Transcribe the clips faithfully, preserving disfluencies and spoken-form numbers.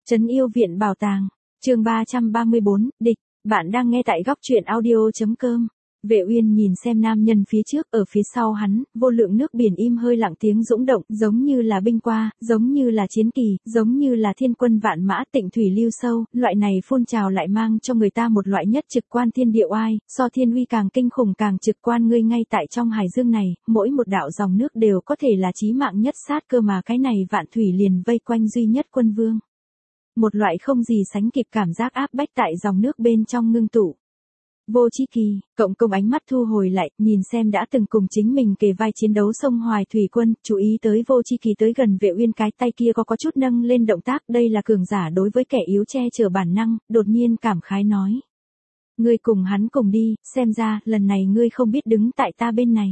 Trấn yêu viện bảo tàng, chương ba trăm ba mươi bốn, địch, bạn đang nghe tại góc truyện audio.com. Vệ Uyên nhìn xem nam nhân phía trước, ở phía sau hắn, vô lượng nước biển im hơi lặng tiếng dũng động, giống như là binh qua, giống như là chiến kỳ, giống như là thiên quân vạn mã tịnh thủy lưu sâu, loại này phun trào lại mang cho người ta một loại nhất trực quan thiên địa oai, so thiên uy càng kinh khủng càng trực quan ngươi ngay tại trong hải dương này, mỗi một đạo dòng nước đều có thể là chí mạng nhất sát cơ mà cái này vạn thủy liền vây quanh duy nhất quân vương. Một loại không gì sánh kịp cảm giác áp bách tại dòng nước bên trong ngưng tụ. Vô Chí Kỳ, Cộng Công ánh mắt thu hồi lại, nhìn xem đã từng cùng chính mình kề vai chiến đấu sông Hoài Thủy Quân, chú ý tới Vô Chí Kỳ tới gần Vệ Uyên cái tay kia có có chút nâng lên động tác, đây là cường giả đối với kẻ yếu che chở bản năng, đột nhiên cảm khái nói. Ngươi cùng hắn cùng đi, xem ra, lần này ngươi không biết đứng tại ta bên này.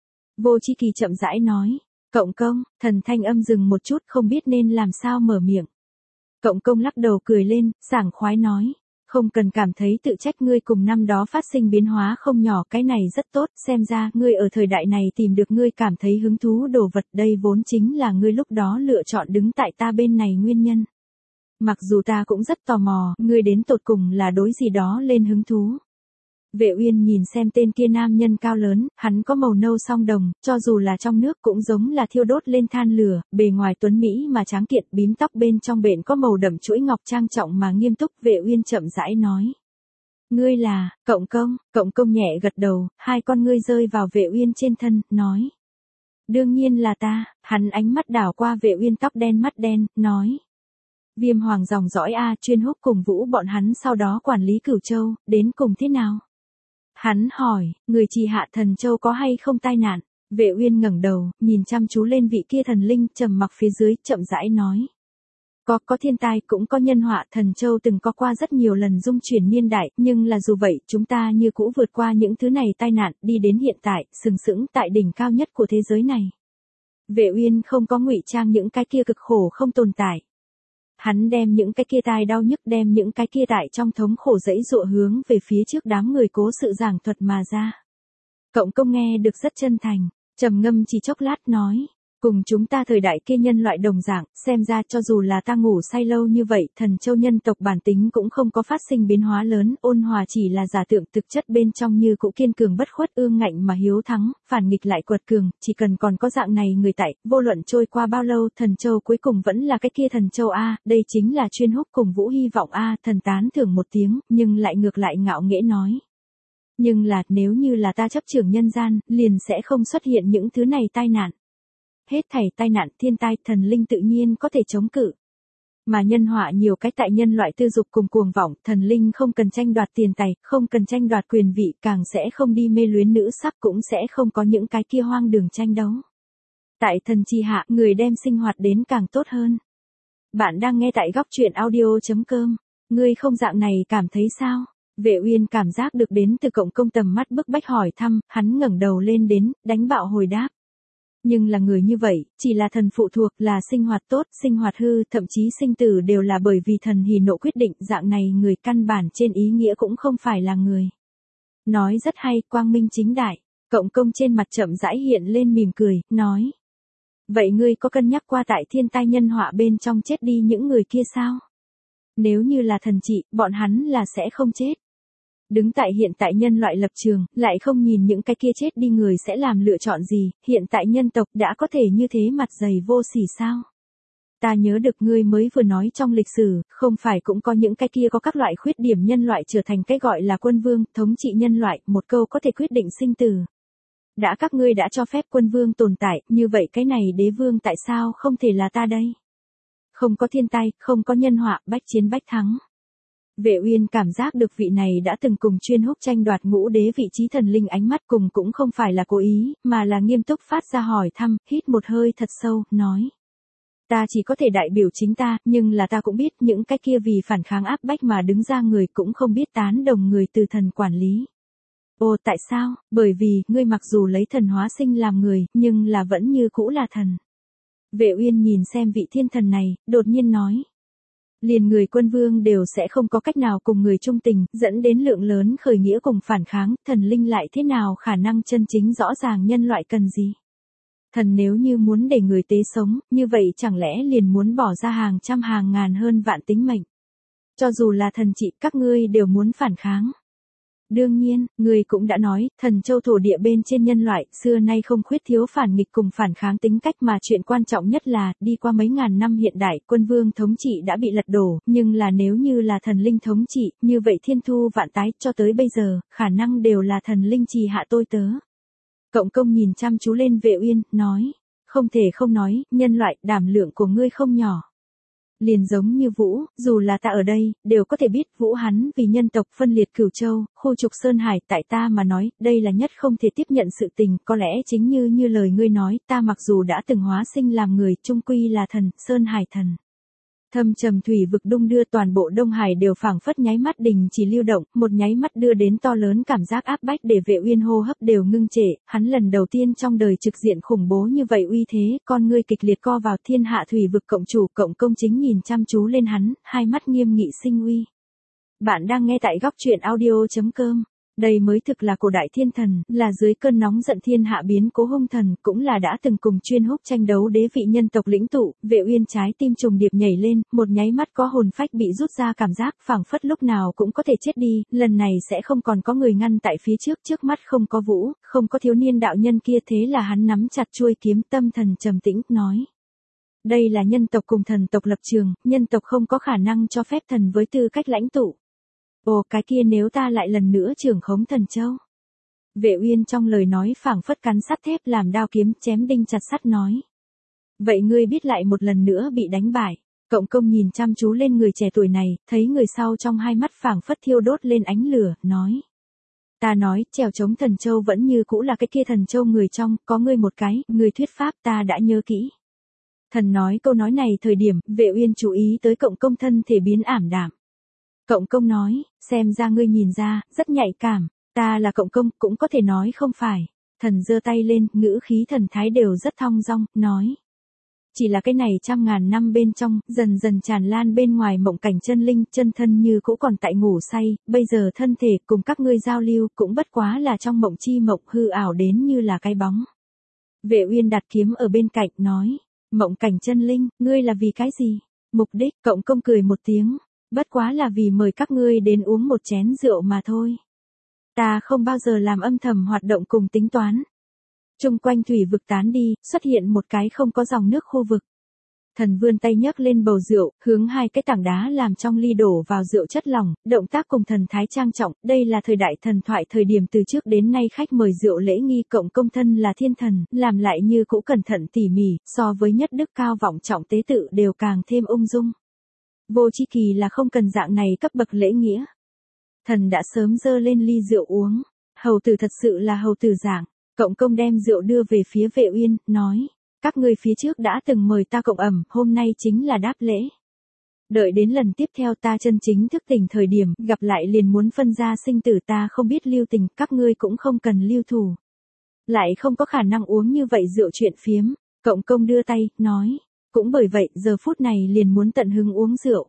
Vô Chí Kỳ chậm rãi nói, Cộng Công, thần thanh âm dừng một chút không biết nên làm sao mở miệng. Cộng Công lắc đầu cười lên, sảng khoái nói. Không cần cảm thấy tự trách ngươi cùng năm đó phát sinh biến hóa không nhỏ cái này rất tốt, xem ra ngươi ở thời đại này tìm được ngươi cảm thấy hứng thú đồ vật đây vốn chính là ngươi lúc đó lựa chọn đứng tại ta bên này nguyên nhân. Mặc dù ta cũng rất tò mò, ngươi đến tột cùng là đối gì đó lên hứng thú. Vệ Uyên nhìn xem tên kia nam nhân cao lớn, hắn có màu nâu song đồng, cho dù là trong nước cũng giống là thiêu đốt lên than lửa, bề ngoài tuấn Mỹ mà tráng kiện, bím tóc bên trong bện có màu đậm chuỗi ngọc trang trọng mà nghiêm túc. Vệ Uyên chậm rãi nói. Ngươi là, Cộng Công, Cộng Công nhẹ gật đầu, hai con ngươi rơi vào Vệ Uyên trên thân, nói. Đương nhiên là ta, hắn ánh mắt đảo qua Vệ Uyên tóc đen mắt đen, nói. Viêm hoàng dòng dõi A chuyên húc cùng vũ bọn hắn sau đó quản lý Cửu Châu, đến cùng thế nào? Hắn hỏi, người trì hạ thần châu có hay không tai nạn? Vệ Uyên ngẩng đầu, nhìn chăm chú lên vị kia thần linh, trầm mặc phía dưới, chậm rãi nói. Có, có thiên tai cũng có nhân họa, thần châu từng có qua rất nhiều lần dung chuyển niên đại, nhưng là dù vậy, chúng ta như cũ vượt qua những thứ này tai nạn, đi đến hiện tại, sừng sững tại đỉnh cao nhất của thế giới này. Vệ Uyên không có ngụy trang những cái kia cực khổ không tồn tại. Hắn đem những cái kia tai đau nhức đem những cái kia tại trong thống khổ dãy dụa hướng về phía trước đám người cố sự giảng thuật mà ra. Cộng Công nghe được rất chân thành, trầm ngâm chỉ chốc lát nói, cùng chúng ta thời đại kia nhân loại đồng dạng, xem ra cho dù là ta ngủ say lâu như vậy, thần châu nhân tộc bản tính cũng không có phát sinh biến hóa lớn, ôn hòa chỉ là giả tượng thực chất bên trong như cũ kiên cường bất khuất ương ngạnh mà hiếu thắng, phản nghịch lại quật cường, chỉ cần còn có dạng này người tại, vô luận trôi qua bao lâu, thần châu cuối cùng vẫn là cái kia thần châu A, đây chính là chuyên húc cùng vũ hy vọng A, thần tán thưởng một tiếng, nhưng lại ngược lại ngạo nghễ nói. Nhưng là, nếu như là ta chấp trưởng nhân gian, liền sẽ không xuất hiện những thứ này tai nạn. Hết thảy tai nạn thiên tai thần linh tự nhiên có thể chống cự. Mà nhân họa nhiều cái tại nhân loại tư dục cùng cuồng vọng, thần linh không cần tranh đoạt tiền tài, không cần tranh đoạt quyền vị, càng sẽ không đi mê luyến nữ sắc cũng sẽ không có những cái kia hoang đường tranh đấu. Tại thần chi hạ, người đem sinh hoạt đến càng tốt hơn. Bạn đang nghe tại góc truyện audio.com, ngươi không dạng này cảm thấy sao? Vệ Uyên cảm giác được đến từ Cộng Công tầm mắt bức bách hỏi thăm, hắn ngẩng đầu lên đến, đánh bạo hồi đáp. Nhưng là người như vậy, chỉ là thần phụ thuộc, là sinh hoạt tốt, sinh hoạt hư, thậm chí sinh tử đều là bởi vì thần hỉ nộ quyết định, dạng này người căn bản trên ý nghĩa cũng không phải là người. Nói rất hay, quang minh chính đại, Cộng Công trên mặt chậm rãi hiện lên mỉm cười, nói. Vậy ngươi có cân nhắc qua tại thiên tai nhân họa bên trong chết đi những người kia sao? Nếu như là thần trị, bọn hắn là sẽ không chết. Đứng tại hiện tại nhân loại lập trường, lại không nhìn những cái kia chết đi người sẽ làm lựa chọn gì, hiện tại nhân tộc đã có thể như thế mặt dày vô sỉ sao? Ta nhớ được ngươi mới vừa nói trong lịch sử, không phải cũng có những cái kia có các loại khuyết điểm nhân loại trở thành cái gọi là quân vương, thống trị nhân loại, một câu có thể quyết định sinh tử. Đã các ngươi đã cho phép quân vương tồn tại, như vậy cái này đế vương tại sao không thể là ta đây? Không có thiên tai, không có nhân họa, bách chiến bách thắng. Vệ Uyên cảm giác được vị này đã từng cùng chuyên húc tranh đoạt ngũ đế vị trí thần linh ánh mắt cùng cũng không phải là cố ý, mà là nghiêm túc phát ra hỏi thăm, hít một hơi thật sâu, nói. Ta chỉ có thể đại biểu chính ta, nhưng là ta cũng biết những cái kia vì phản kháng áp bách mà đứng ra người cũng không biết tán đồng người từ thần quản lý. Ồ tại sao? Bởi vì, ngươi mặc dù lấy thần hóa sinh làm người, nhưng là vẫn như cũ là thần. Vệ Uyên nhìn xem vị thiên thần này, đột nhiên nói. Liền người quân vương đều sẽ không có cách nào cùng người trung tình, dẫn đến lượng lớn khởi nghĩa cùng phản kháng, thần linh lại thế nào khả năng chân chính rõ ràng nhân loại cần gì. Thần nếu như muốn để người tế sống, như vậy chẳng lẽ liền muốn bỏ ra hàng trăm hàng ngàn hơn vạn tính mệnh. Cho dù là thần trị, các ngươi đều muốn phản kháng. Đương nhiên, người cũng đã nói, thần châu thổ địa bên trên nhân loại, xưa nay không khuyết thiếu phản nghịch cùng phản kháng tính cách mà chuyện quan trọng nhất là, đi qua mấy ngàn năm hiện đại, quân vương thống trị đã bị lật đổ, nhưng là nếu như là thần linh thống trị, như vậy thiên thu vạn tái, cho tới bây giờ, khả năng đều là thần linh trì hạ tôi tớ. Cộng công nhìn chăm chú lên Vệ Uyên, nói, không thể không nói, nhân loại, đảm lượng của ngươi không nhỏ. Liền giống như Vũ, dù là ta ở đây, đều có thể biết Vũ hắn vì nhân tộc phân liệt Cửu Châu, khu trục Sơn Hải, tại ta mà nói, đây là nhất không thể tiếp nhận sự tình, có lẽ chính như như lời ngươi nói, ta mặc dù đã từng hóa sinh làm người, chung quy là thần, Sơn Hải thần. Thâm trầm thủy vực đung đưa, toàn bộ Đông Hải đều phảng phất nháy mắt đình chỉ lưu động, một nháy mắt đưa đến to lớn cảm giác áp bách để Vệ Uyên hô hấp đều ngưng trệ, hắn lần đầu tiên trong đời trực diện khủng bố như vậy uy thế, con ngươi kịch liệt co vào. Thiên hạ thủy vực cộng chủ Cộng công chính nhìn chăm chú lên hắn, hai mắt nghiêm nghị sinh uy. Bạn đang nghe tại góc truyện audio chấm com. Đây mới thực là cổ đại thiên thần, là dưới cơn nóng giận thiên hạ biến cố hung thần, cũng là đã từng cùng chuyên húc tranh đấu đế vị nhân tộc lĩnh tụ. Vệ Uyên trái tim trùng điệp nhảy lên, một nháy mắt có hồn phách bị rút ra cảm giác phảng phất lúc nào cũng có thể chết đi, lần này sẽ không còn có người ngăn tại phía trước, trước mắt không có Vũ, không có thiếu niên đạo nhân kia, thế là hắn nắm chặt chuôi kiếm, tâm thần trầm tĩnh, nói. Đây là nhân tộc cùng thần tộc lập trường, nhân tộc không có khả năng cho phép thần với tư cách lãnh tụ. Ồ, cái kia nếu ta lại lần nữa trưởng khống thần châu. Vệ Uyên trong lời nói phảng phất cắn sắt thép làm đao kiếm chém đinh chặt sắt, nói. Vậy ngươi biết lại một lần nữa bị đánh bại. Cộng công nhìn chăm chú lên người trẻ tuổi này, thấy người sau trong hai mắt phảng phất thiêu đốt lên ánh lửa, nói. Ta nói, trèo chống thần châu vẫn như cũ là cái kia thần châu người trong, có ngươi một cái, người thuyết pháp ta đã nhớ kỹ. Thần nói câu nói này thời điểm, Vệ Uyên chú ý tới cộng công thân thể biến ảm đạm. Cộng công nói, xem ra ngươi nhìn ra, rất nhạy cảm, ta là cộng công, cũng có thể nói không phải. Thần giơ tay lên, ngữ khí thần thái đều rất thong dong, nói. Chỉ là cái này trăm ngàn năm bên trong, dần dần tràn lan bên ngoài mộng cảnh chân linh, chân thân như cũ còn tại ngủ say, bây giờ thân thể cùng các ngươi giao lưu cũng bất quá là trong mộng chi mộng, hư ảo đến như là cái bóng. Vệ Uyên đặt kiếm ở bên cạnh, nói. Mộng cảnh chân linh, ngươi là vì cái gì? Mục đích, cộng công cười một tiếng. Bất quá là vì mời các ngươi đến uống một chén rượu mà thôi. Ta không bao giờ làm âm thầm hoạt động cùng tính toán. Trung quanh thủy vực tán đi, xuất hiện một cái không có dòng nước khu vực. Thần vươn tay nhấc lên bầu rượu, hướng hai cái tảng đá làm trong ly đổ vào rượu chất lỏng, động tác cùng thần thái trang trọng, đây là thời đại thần thoại thời điểm từ trước đến nay khách mời rượu lễ nghi. Cộng công thân là thiên thần, làm lại như cũ cẩn thận tỉ mỉ, so với nhất đức cao vọng trọng tế tự đều càng thêm ung dung. Vô Chi Kỳ là không cần dạng này cấp bậc lễ nghĩa. Thần đã sớm dơ lên ly rượu uống, hầu tử thật sự là hầu tử dạng. Cộng công đem rượu đưa về phía Vệ Uyên, nói. Các ngươi phía trước đã từng mời ta cộng ẩm, hôm nay chính là đáp lễ. Đợi đến lần tiếp theo ta chân chính thức tỉnh thời điểm, gặp lại liền muốn phân ra sinh tử, ta không biết lưu tình, các ngươi cũng không cần lưu thù. Lại không có khả năng uống như vậy rượu chuyện phiếm. Cộng công đưa tay, nói. Cũng bởi vậy, giờ phút này liền muốn tận hứng uống rượu.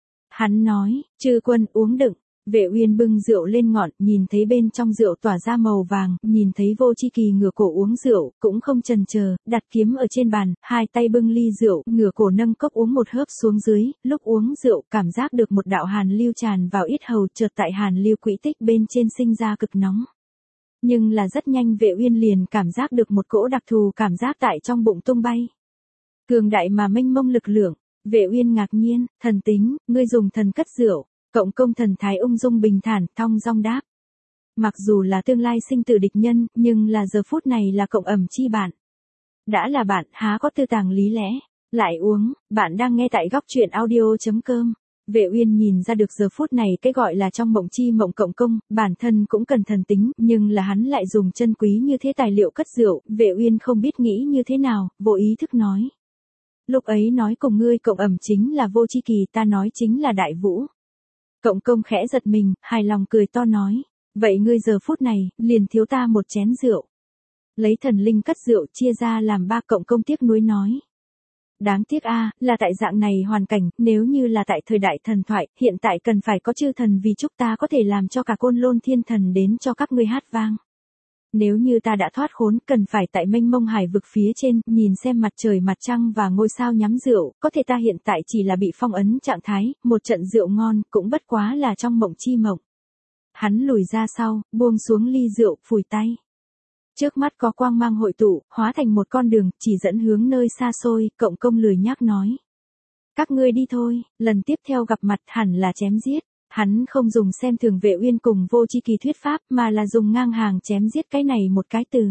Hắn nói, chư quân uống đựng. Vệ Uyên bưng rượu lên ngọn, nhìn thấy bên trong rượu tỏa ra màu vàng, nhìn thấy Vô Chi Kỳ ngửa cổ uống rượu, cũng không chần chờ, đặt kiếm ở trên bàn, hai tay bưng ly rượu, ngửa cổ nâng cốc uống một hớp xuống dưới, lúc uống rượu, cảm giác được một đạo hàn lưu tràn vào yết hầu, chợt tại hàn lưu quỹ tích bên trên sinh ra cực nóng. Nhưng là rất nhanh Vệ Uyên liền cảm giác được một cỗ đặc thù cảm giác tại trong bụng tung bay. Cường đại mà mênh mông lực lượng. Vệ Uyên ngạc nhiên, thần tính, ngươi dùng thần cất rượu. Cộng công thần thái ung dung bình thản, thong dong đáp. Mặc dù là tương lai sinh tử địch nhân, nhưng là giờ phút này là cộng ẩm chi bạn. Đã là bạn, há có tư tàng lý lẽ. Lại uống, bạn đang nghe tại góc truyện audio chấm com. Vệ Uyên nhìn ra được giờ phút này cái gọi là trong mộng chi mộng cộng công, bản thân cũng cần thần tính, nhưng là hắn lại dùng chân quý như thế tài liệu cất rượu, Vệ Uyên không biết nghĩ như thế nào, vô ý thức nói. Lúc ấy nói cùng ngươi cộng ẩm chính là Vô Chi Kỳ, ta nói chính là Đại Vũ. Cộng công khẽ giật mình, hài lòng cười to nói. Vậy ngươi giờ phút này, liền thiếu ta một chén rượu. Lấy thần linh cất rượu chia ra làm ba. Cộng công tiếc nuối nói. Đáng tiếc a, là tại dạng này hoàn cảnh, nếu như là tại thời đại thần thoại, hiện tại cần phải có chư thần vì chúc ta có thể làm cho cả Côn Lôn thiên thần đến cho các ngươi hát vang. Nếu như ta đã thoát khốn, cần phải tại mênh mông hải vực phía trên, nhìn xem mặt trời mặt trăng và ngôi sao nhắm rượu, có thể ta hiện tại chỉ là bị phong ấn trạng thái, một trận rượu ngon, cũng bất quá là trong mộng chi mộng. Hắn lùi ra sau, buông xuống ly rượu, phủi tay. Trước mắt có quang mang hội tụ, hóa thành một con đường, chỉ dẫn hướng nơi xa xôi, Cộng Công lười nhác nói. Các ngươi đi thôi, lần tiếp theo gặp mặt hẳn là chém giết. Hắn không dùng xem thường Vệ Uyên cùng Vô Chi Kỳ thuyết pháp, mà là dùng ngang hàng chém giết cái này một cái từ.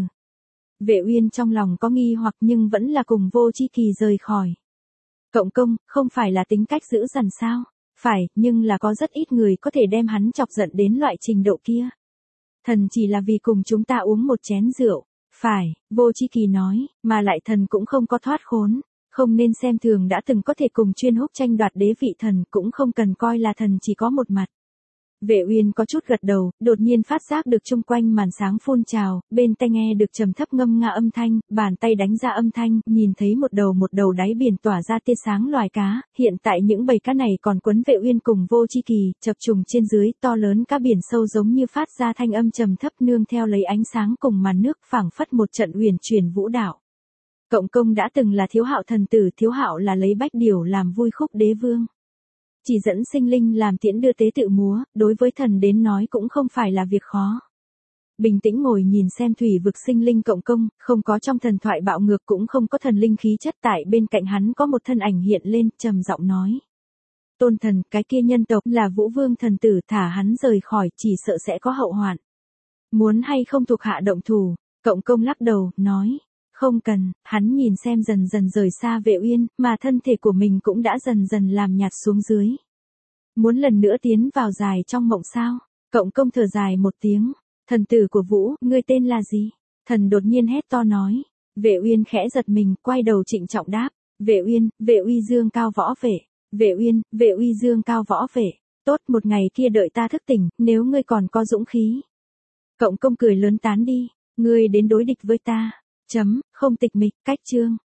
Vệ Uyên trong lòng có nghi hoặc nhưng vẫn là cùng Vô Chi Kỳ rời khỏi. Cộng Công, không phải là tính cách dữ dằn sao? Phải, nhưng là có rất ít người có thể đem hắn chọc giận đến loại trình độ kia. Thần chỉ là vì cùng chúng ta uống một chén rượu. Phải, Vô Chi Kỳ nói, mà lại thần cũng không có thoát khốn. Không nên xem thường đã từng có thể cùng Chuyên Húc tranh đoạt đế vị thần, cũng không cần coi là thần chỉ có một mặt. Vệ Uyên có chút gật đầu, đột nhiên phát giác được chung quanh màn sáng phun trào, bên tai nghe được trầm thấp ngâm nga âm thanh, bàn tay đánh ra âm thanh, nhìn thấy một đầu một đầu đáy biển tỏa ra tia sáng loài cá, hiện tại những bầy cá này còn quấn Vệ Uyên cùng Vô Chi Kỳ, chập trùng trên dưới, to lớn cá biển sâu giống như phát ra thanh âm trầm thấp nương theo lấy ánh sáng cùng màn nước phảng phất một trận huyền chuyển vũ đạo. Cộng Công đã từng là Thiếu Hạo thần tử, Thiếu Hạo là lấy bách điểu làm vui khúc đế vương. Chỉ dẫn sinh linh làm tiễn đưa tế tự múa, đối với thần đến nói cũng không phải là việc khó. Bình tĩnh ngồi nhìn xem thủy vực sinh linh Cộng Công, không có trong thần thoại bạo ngược cũng không có thần linh khí chất, tại bên cạnh hắn có một thân ảnh hiện lên, trầm giọng nói. Tôn thần, cái kia nhân tộc là Vũ Vương thần tử, thả hắn rời khỏi, chỉ sợ sẽ có hậu hoạn. Muốn hay không thuộc hạ động thủ? Cộng Công lắc đầu, nói. Không cần, hắn nhìn xem dần dần rời xa Vệ Uyên, mà thân thể của mình cũng đã dần dần làm nhạt xuống dưới. Muốn lần nữa tiến vào dài trong mộng sao? Cộng Công thở dài một tiếng. Thần tử của Vũ, ngươi tên là gì? Thần đột nhiên hét to nói. Vệ Uyên khẽ giật mình, quay đầu trịnh trọng đáp. Vệ Uyên, Vệ Uy Dương cao võ vệ. Vệ Uyên, Vệ Uy Dương cao võ vệ. Tốt, một ngày kia đợi ta thức tỉnh, nếu ngươi còn có dũng khí. Cộng Công cười lớn, tán đi. Ngươi đến đối địch với ta. Chấm, không tịch mịch, cách chương.